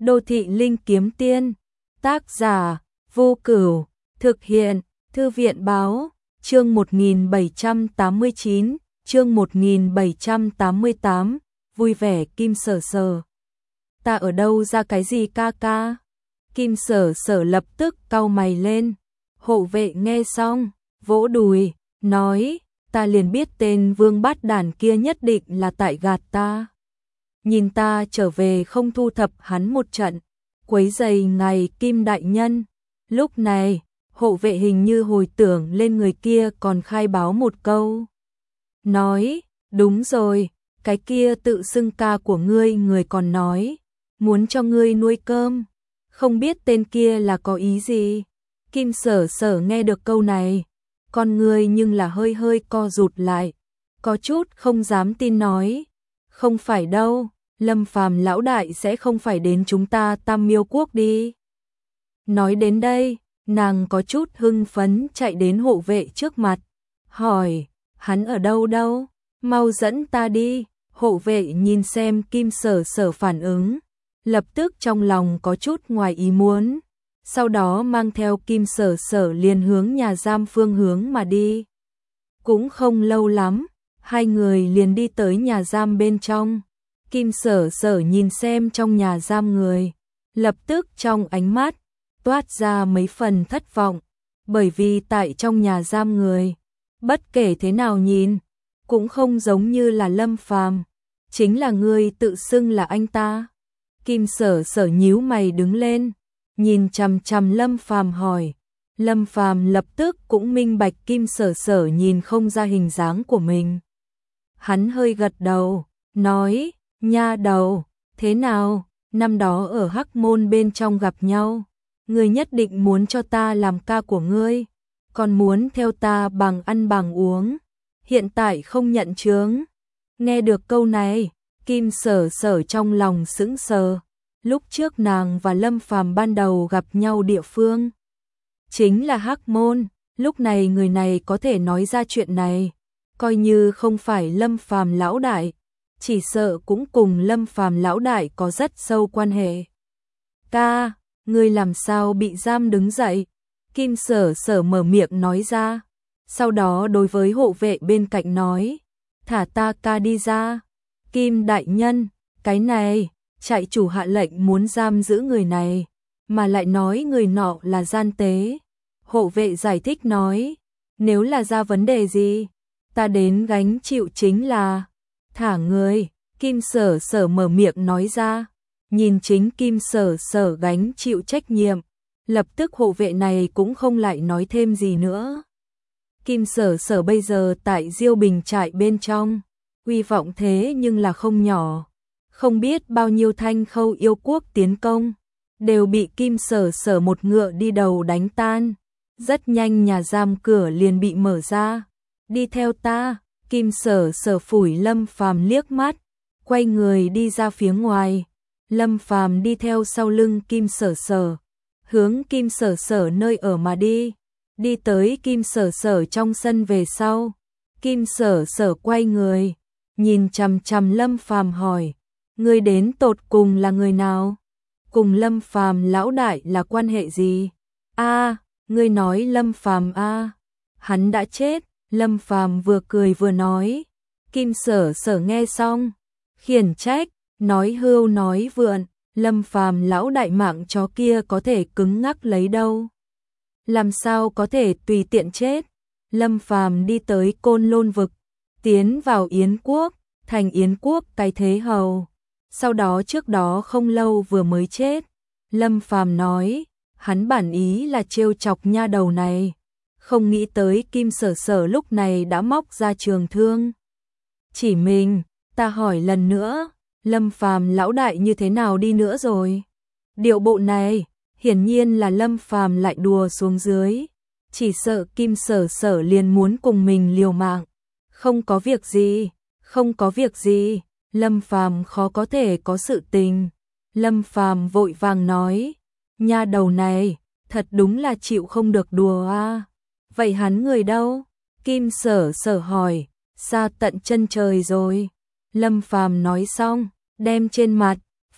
Đô thị linh kiếm tiên, tác giả Vô Cửu, thực hiện Thư viện báo, chương 1789, chương 1788, vui vẻ Kim Sở Sở. Ta ở đâu ra cái gì ca ca? Kim Sở Sở lập tức cau mày lên. Hộ vệ nghe xong, vỗ đùi, nói, ta liền biết tên vương bát đản kia nhất định là tại gạt ta. Nhìn ta trở về không thu thập hắn một trận, quấy rầy ngài Kim đại nhân. Lúc này, hộ vệ hình như hồi tưởng lên người kia còn khai báo một câu. Nói, đúng rồi, cái kia tự xưng ca của ngươi người còn nói, muốn cho ngươi nuôi cơm, không biết tên kia là có ý gì. Kim Sở Sở nghe được câu này, con ngươi nhưng là hơi hơi co rụt lại, có chút không dám tin nói, không phải đâu, Lâm Phàm lão đại sẽ không phải đến chúng ta Tam Miêu quốc đi. Nói đến đây, nàng có chút hưng phấn chạy đến hộ vệ trước mặt, hỏi, hắn ở đâu đâu, mau dẫn ta đi. Hộ vệ nhìn xem Kim Sở Sở phản ứng, lập tức trong lòng có chút ngoài ý muốn, sau đó mang theo Kim Sở Sở liền hướng nhà giam phương hướng mà đi. Cũng không lâu lắm, hai người liền đi tới nhà giam bên trong. Kim Sở Sở nhìn xem trong nhà giam người, lập tức trong ánh mắt toát ra mấy phần thất vọng, bởi vì tại trong nhà giam người, bất kể thế nào nhìn, cũng không giống như là Lâm Phàm, chính là người tự xưng là anh ta. Kim Sở Sở nhíu mày đứng lên, nhìn chằm chằm Lâm Phàm hỏi. Lâm Phàm lập tức cũng minh bạch Kim Sở Sở nhìn không ra hình dáng của mình. Hắn hơi gật đầu, nói, nha đầu, thế nào, năm đó ở Hắc Môn bên trong gặp nhau, ngươi nhất định muốn cho ta làm ca của ngươi, còn muốn theo ta bằng ăn bằng uống, hiện tại không nhận chướng. Nghe được câu này, Kim Sở Sở trong lòng sững sờ, lúc trước nàng và Lâm Phàm ban đầu gặp nhau địa phương chính là Hắc Môn, lúc này người này có thể nói ra chuyện này, coi như không phải Lâm Phàm lão đại, chỉ sợ cũng cùng Lâm Phàm lão đại có rất sâu quan hệ. Ca, ngươi làm sao bị giam đứng dậy? Kim Sở Sở mở miệng nói ra, sau đó đối với hộ vệ bên cạnh nói, thả ta ca đi ra. Kim đại nhân, cái này, trại chủ hạ lệnh muốn giam giữ người này, mà lại nói người nọ là gian tế. Hộ vệ giải thích nói, nếu là ra vấn đề gì, ta đến gánh chịu chính là thả người. Kim Sở Sở mở miệng nói ra, nhìn chính Kim Sở Sở gánh chịu trách nhiệm, lập tức hộ vệ này cũng không lại nói thêm gì nữa. Kim Sở Sở bây giờ tại Diêu Bình trại bên trong, uy vọng thế nhưng là không nhỏ, không biết bao nhiêu Thanh Khâu yêu quốc tiến công, đều bị Kim Sở Sở một ngựa đi đầu đánh tan. Rất nhanh nhà giam cửa liền bị mở ra. Đi theo ta. Kim Sở Sở phủi Lâm Phàm liếc mắt, quay người đi ra phía ngoài. Lâm Phàm đi theo sau lưng Kim Sở Sở, hướng Kim Sở Sở nơi ở mà đi. Đi tới Kim Sở Sở trong sân về sau, Kim Sở Sở quay người, nhìn chằm chằm Lâm Phàm hỏi, ngươi đến tột cùng là người nào? Cùng Lâm Phàm lão đại là quan hệ gì? A, ngươi nói Lâm Phàm a, hắn đã chết. Lâm Phàm vừa cười vừa nói. Kim Sở Sở nghe xong, khiển trách, nói hưu nói vượn, Lâm Phàm lão đại mạng chó kia có thể cứng ngắc lấy đâu? Làm sao có thể tùy tiện chết? Lâm Phàm đi tới Côn Lôn vực, tiến vào Yến quốc, thành Yến quốc cái thế hầu. Sau đó trước đó không lâu vừa mới chết. Lâm Phàm nói, hắn bản ý là trêu chọc nha đầu này, không nghĩ tới Kim Sở Sở lúc này đã móc ra trường thương. Chỉ mình, ta hỏi lần nữa, Lâm Phàm lão đại như thế nào đi nữa rồi? Điệu bộ này, hiển nhiên là Lâm Phàm lại đùa xuống dưới, chỉ sợ Kim Sở Sở liền muốn cùng mình liều mạng. Không có việc gì, không có việc gì, Lâm Phàm khó có thể có sự tình. Lâm Phàm vội vàng nói, nha đầu này, thật đúng là chịu không được đùa a. Vậy hắn người đâu? Kim Sở Sở hỏi, xa tận chân trời rồi. Lâm Phàm nói xong, đem trên mặt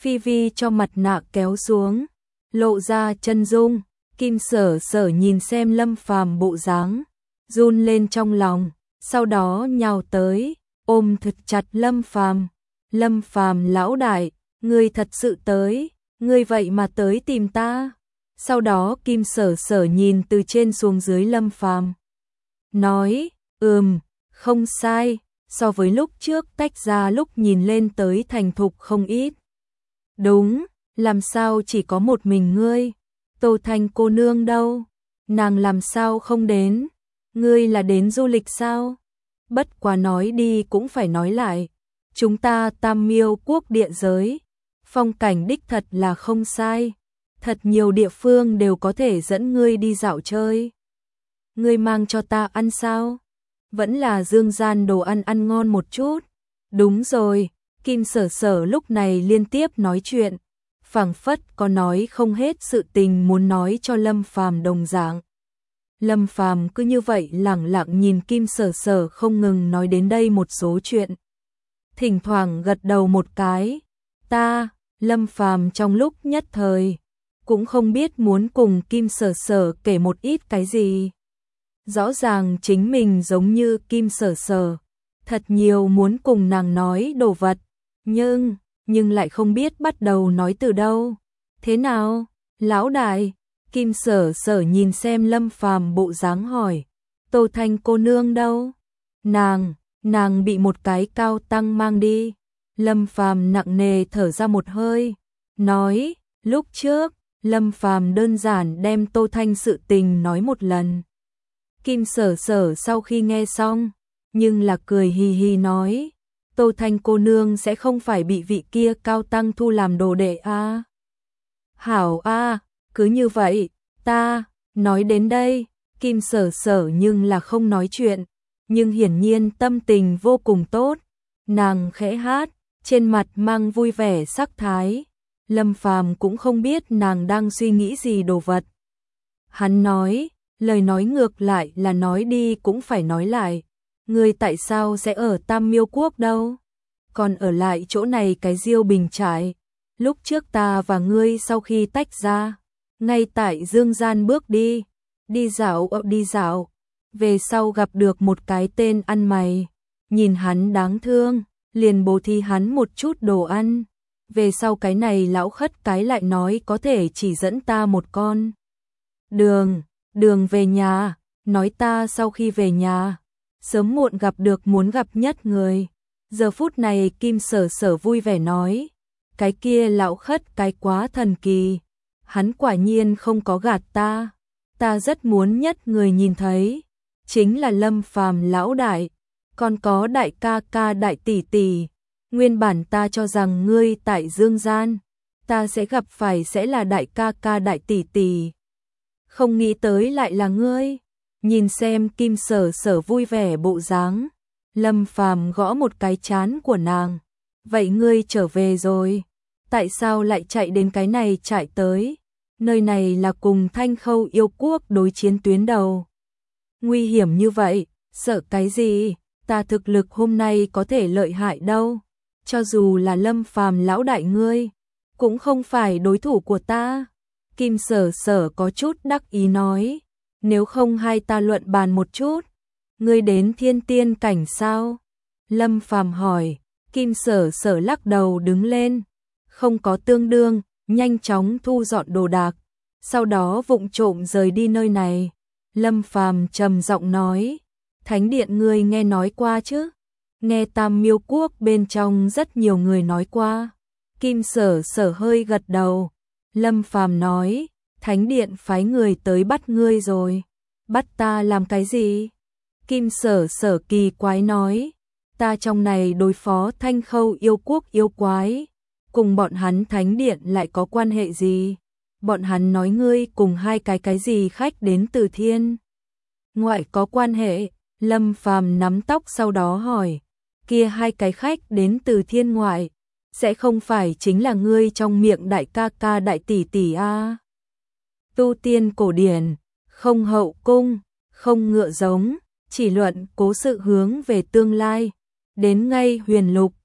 Phi Vi cho mặt nạ kéo xuống, lộ ra chân dung. Kim Sở Sở nhìn xem Lâm Phàm bộ dáng, run lên trong lòng, sau đó nhào tới, ôm thật chặt Lâm Phàm. Lâm Phàm lão đại, ngươi thật sự tới, ngươi vậy mà tới tìm ta. Sau đó Kim Sở Sở nhìn từ trên xuống dưới Lâm Phàm, nói, không sai, so với lúc trước tách ra lúc nhìn lên tới thành thục không ít. Đúng, làm sao chỉ có một mình ngươi? Tô Thanh cô nương đâu? Nàng làm sao không đến? Ngươi là đến du lịch sao? Bất quá nói đi cũng phải nói lại, chúng ta Tam Miêu quốc địa giới, phong cảnh đích thật là không sai, thật nhiều địa phương đều có thể dẫn ngươi đi dạo chơi. Ngươi mang cho ta ăn sao? Vẫn là dương gian đồ ăn ăn ngon một chút. Đúng rồi, Kim Sở Sở lúc này liên tiếp nói chuyện, phảng phất có nói không hết sự tình muốn nói cho Lâm Phàm đồng dạng. Lâm Phàm cứ như vậy lẳng lặng nhìn Kim Sở Sở không ngừng nói đến đây một số chuyện. Thỉnh thoảng gật đầu một cái. Lâm Phàm trong lúc nhất thời cũng không biết muốn cùng Kim Sở Sở kể một ít cái gì. Rõ ràng chính mình giống như Kim Sở Sở, thật nhiều muốn cùng nàng nói đồ vật, nhưng lại không biết bắt đầu nói từ đâu. Thế nào, lão đại? Kim Sở Sở nhìn xem Lâm Phàm bộ dáng hỏi, Tô Thanh cô nương đâu? Nàng bị một cái cao tăng mang đi. Lâm Phàm nặng nề thở ra một hơi, nói, lúc trước, Lâm Phàm đơn giản đem Tô Thanh sự tình nói một lần. Kim Sở Sở sau khi nghe xong, nhưng là cười hì hì nói, Tô Thanh cô nương sẽ không phải bị vị kia cao tăng thu làm đồ đệ à? Hảo a, cứ như vậy, ta, nói đến đây, Kim Sở Sở nhưng là không nói chuyện, nhưng hiển nhiên tâm tình vô cùng tốt, nàng khẽ hát, trên mặt mang vui vẻ sắc thái. Lâm Phàm cũng không biết nàng đang suy nghĩ gì đồ vật. Hắn nói, lời nói ngược lại là nói đi cũng phải nói lại, ngươi tại sao sẽ ở Tam Miêu quốc đâu? Còn ở lại chỗ này cái Diêu Bình trại. Lúc trước ta và ngươi sau khi tách ra, ngay tại dương gian bước đi dạo, về sau gặp được một cái tên ăn mày, nhìn hắn đáng thương, liền bố thí hắn một chút đồ ăn. Về sau cái này lão khất cái lại nói có thể chỉ dẫn ta một con đường về nhà, nói ta sau khi về nhà, sớm muộn gặp được muốn gặp nhất người. Giờ phút này Kim Sở Sở vui vẻ nói, cái kia lão khất cái quá thần kỳ, hắn quả nhiên không có gạt ta rất muốn nhất người nhìn thấy, chính là Lâm Phàm lão đại, còn có đại ca ca đại tỷ tỷ. Nguyên bản ta cho rằng ngươi tại dương gian, ta sẽ gặp phải sẽ là đại ca ca đại tỷ tỷ. Không nghĩ tới lại là ngươi. Nhìn xem Kim Sở Sở vui vẻ bộ dáng, Lâm Phàm gõ một cái trán của nàng. Vậy ngươi trở về rồi, tại sao lại chạy đến cái này chạy tới? Nơi này là cùng Thanh Khâu yêu quốc đối chiến tuyến đầu. Nguy hiểm như vậy, sợ cái gì? Ta thực lực hôm nay có thể lợi hại đâu. Cho dù là Lâm Phàm lão đại ngươi, cũng không phải đối thủ của ta. Kim Sở Sở có chút đắc ý nói, nếu không hai ta luận bàn một chút. Ngươi đến thiên tiên cảnh sao? Lâm Phàm hỏi. Kim Sở Sở lắc đầu đứng lên, không có tương đương, nhanh chóng thu dọn đồ đạc, sau đó vụng trộm rời đi nơi này. Lâm Phàm trầm giọng nói, Thánh điện ngươi nghe nói qua chứ? Nghe Tam Miêu quốc bên trong rất nhiều người nói qua. Kim Sở Sở hơi gật đầu. Lâm Phàm nói, Thánh điện phái người tới bắt ngươi rồi. Bắt ta làm cái gì? Kim Sở Sở kỳ quái nói, ta trong này đối phó Thanh Khâu yêu quốc yêu quái, cùng bọn hắn Thánh điện lại có quan hệ gì? Bọn hắn nói ngươi cùng hai cái gì khách đến từ thiên ngoại có quan hệ. Lâm Phàm nắm tóc sau đó hỏi, kia hai cái khách đến từ thiên ngoại, sẽ không phải chính là ngươi trong miệng đại ca ca đại tỷ tỷ a? Tu tiên cổ điển, không hậu cung, không ngựa giống, chỉ luận cố sự hướng về tương lai, đến ngay huyền lục,